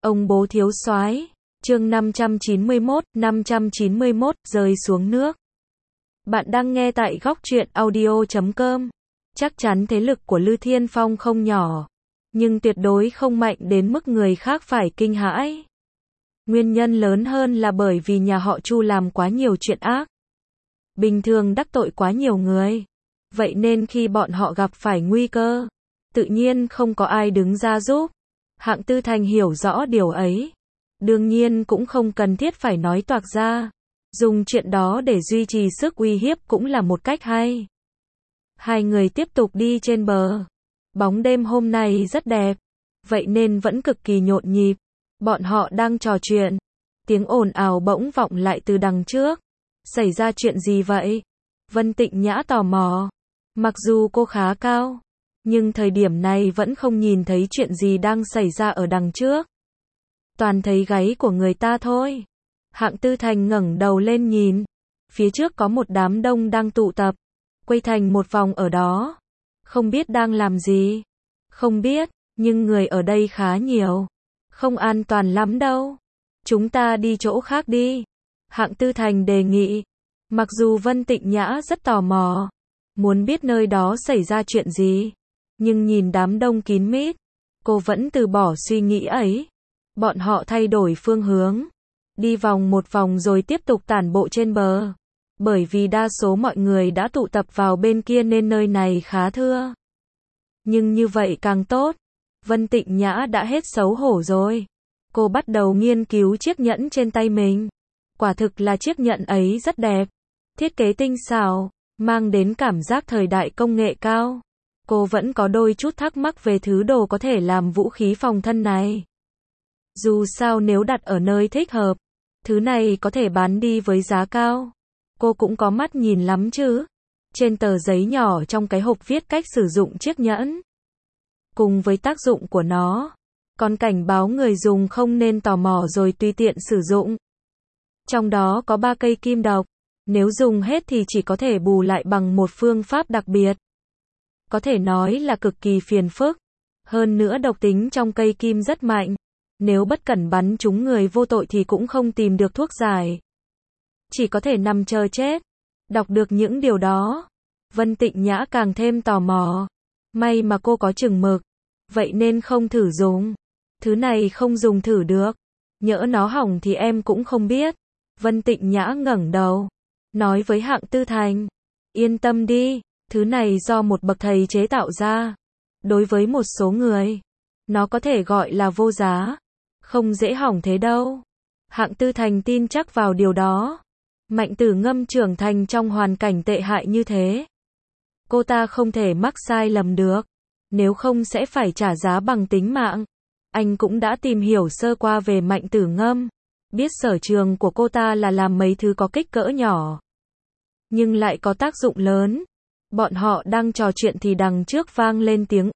Ông bố thiếu soái, chương 591, rơi xuống nước. Bạn đang nghe tại góc truyện audio.com. Chắc chắn thế lực của Lư Thiên Phong không nhỏ, nhưng tuyệt đối không mạnh đến mức người khác phải kinh hãi. Nguyên nhân lớn hơn là bởi vì nhà họ Chu làm quá nhiều chuyện ác. Bình thường đắc tội quá nhiều người. Vậy nên khi bọn họ gặp phải nguy cơ, tự nhiên không có ai đứng ra giúp. Hạng Tư Thành hiểu rõ điều ấy. Đương nhiên cũng không cần thiết phải nói toạc ra. Dùng chuyện đó để duy trì sức uy hiếp cũng là một cách hay. Hai người tiếp tục đi trên bờ. Bóng đêm hôm nay rất đẹp, vậy nên vẫn cực kỳ nhộn nhịp. Bọn họ đang trò chuyện. Tiếng ồn ào bỗng vọng lại từ đằng trước. Xảy ra chuyện gì vậy? Vân Tịnh Nhã tò mò. Mặc dù cô khá cao, nhưng thời điểm này vẫn không nhìn thấy chuyện gì đang xảy ra ở đằng trước. Toàn thấy gáy của người ta thôi. Hạng Tư Thành ngẩng đầu lên nhìn. Phía trước có một đám đông đang tụ tập, quay thành một vòng ở đó. Không biết đang làm gì. Không biết, nhưng người ở đây khá nhiều. Không an toàn lắm đâu. Chúng ta đi chỗ khác đi. Hạng Tư Thành đề nghị. Mặc dù Vân Tịnh Nhã rất tò mò, muốn biết nơi đó xảy ra chuyện gì, nhưng nhìn đám đông kín mít, cô vẫn từ bỏ suy nghĩ ấy. Bọn họ thay đổi phương hướng, đi vòng một vòng rồi tiếp tục tản bộ trên bờ. Bởi vì đa số mọi người đã tụ tập vào bên kia nên nơi này khá thưa. Nhưng như vậy càng tốt. Vân Tịnh Nhã đã hết xấu hổ rồi. Cô bắt đầu nghiên cứu chiếc nhẫn trên tay mình. Quả thực là chiếc nhẫn ấy rất đẹp. Thiết kế tinh xảo, mang đến cảm giác thời đại công nghệ cao. Cô vẫn có đôi chút thắc mắc về thứ đồ có thể làm vũ khí phòng thân này. Dù sao nếu đặt ở nơi thích hợp, thứ này có thể bán đi với giá cao. Cô cũng có mắt nhìn lắm chứ. Trên tờ giấy nhỏ trong cái hộp viết cách sử dụng chiếc nhẫn. Cùng với tác dụng của nó, còn cảnh báo người dùng không nên tò mò rồi tùy tiện sử dụng. Trong đó có 3 cây kim độc. Nếu dùng hết thì chỉ có thể bù lại bằng một phương pháp đặc biệt. Có thể nói là cực kỳ phiền phức. Hơn nữa độc tính trong cây kim rất mạnh. Nếu bất cẩn bắn trúng người vô tội thì cũng không tìm được thuốc giải. Chỉ có thể nằm chờ chết. Đọc được những điều đó, Vân Tịnh Nhã càng thêm tò mò. May mà cô có chừng mực. Vậy nên không thử dùng. Thứ này không dùng thử được. Nhỡ nó hỏng thì em cũng không biết. Vân Tịnh Nhã ngẩng đầu, nói với Hạng Tư Thành. Yên tâm đi, thứ này do một bậc thầy chế tạo ra. Đối với một số người, nó có thể gọi là vô giá. Không dễ hỏng thế đâu. Hạng Tư Thành tin chắc vào điều đó. Mạnh Tử Ngâm trưởng thành trong hoàn cảnh tệ hại như thế. Cô ta không thể mắc sai lầm được. Nếu không sẽ phải trả giá bằng tính mạng. Anh cũng đã tìm hiểu sơ qua về Mạnh Tử Ngâm. Biết sở trường của cô ta là làm mấy thứ có kích cỡ nhỏ, nhưng lại có tác dụng lớn. Bọn họ đang trò chuyện thì đằng trước vang lên tiếng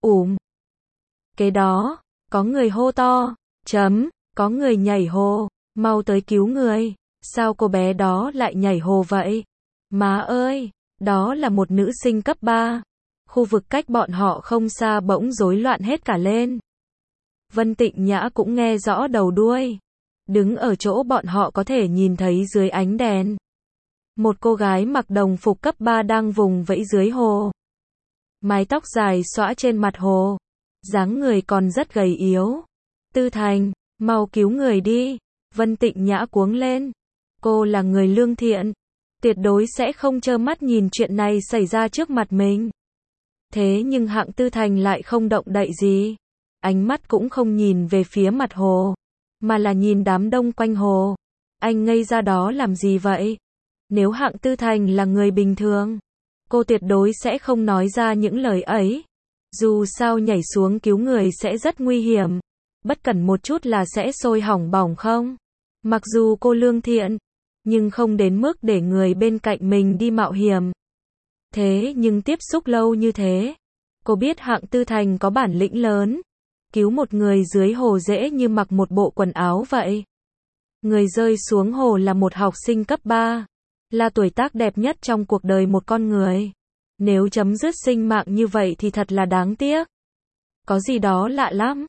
Kế đó, có người hô to. Có người nhảy hồ. Mau tới cứu người. Sao cô bé đó lại nhảy hồ vậy? Má ơi, đó là một nữ sinh cấp 3. Khu vực cách bọn họ không xa bỗng rối loạn hết cả lên. Vân Tịnh Nhã cũng nghe rõ đầu đuôi. Đứng ở chỗ bọn họ có thể nhìn thấy dưới ánh đèn. Một cô gái mặc đồng phục cấp 3 đang vùng vẫy dưới hồ. Mái tóc dài xõa trên mặt hồ. Dáng người còn rất gầy yếu. Tư Thành, mau cứu người đi. Vân Tịnh Nhã cuống lên. Cô là người lương thiện. Tuyệt đối sẽ không trơ mắt nhìn chuyện này xảy ra trước mặt mình. Thế nhưng Hạng Tư Thành lại không động đậy gì. Ánh mắt cũng không nhìn về phía mặt hồ, mà là nhìn đám đông quanh hồ. Anh ngây ra đó làm gì vậy? Nếu Hạng Tư Thành là người bình thường, cô tuyệt đối sẽ không nói ra những lời ấy. Dù sao nhảy xuống cứu người sẽ rất nguy hiểm. Bất cẩn một chút là sẽ sôi hỏng bỏng không? Mặc dù cô lương thiện, nhưng không đến mức để người bên cạnh mình đi mạo hiểm. Thế nhưng tiếp xúc lâu như thế, cô biết Hạng Tư Thành có bản lĩnh lớn. Cứu một người dưới hồ dễ như mặc một bộ quần áo vậy. Người rơi xuống hồ là một học sinh cấp 3. Là tuổi tác đẹp nhất trong cuộc đời một con người. Nếu chấm dứt sinh mạng như vậy thì thật là đáng tiếc. Có gì đó lạ lắm.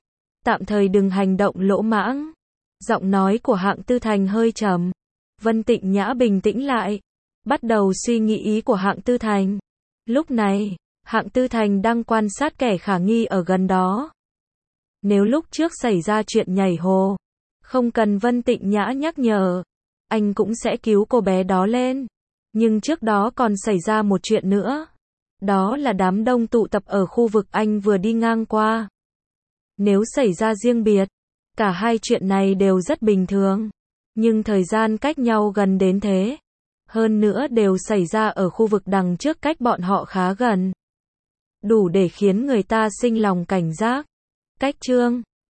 Tạm thời đừng hành động lỗ mãng. Giọng nói của Hạng Tư Thành hơi trầm. Vân Tịnh Nhã bình tĩnh lại, bắt đầu suy nghĩ ý của Hạng Tư Thành. Lúc này, Hạng Tư Thành đang quan sát kẻ khả nghi ở gần đó. Nếu lúc trước xảy ra chuyện nhảy hồ, không cần Vân Tịnh Nhã nhắc nhở, anh cũng sẽ cứu cô bé đó lên. Nhưng trước đó còn xảy ra một chuyện nữa. Đó là đám đông tụ tập ở khu vực anh vừa đi ngang qua. Nếu xảy ra riêng biệt, cả hai chuyện này đều rất bình thường. Nhưng thời gian cách nhau gần đến thế. Hơn nữa đều xảy ra ở khu vực đằng trước cách bọn họ khá gần. Đủ để khiến người ta sinh lòng cảnh giác. Cách chương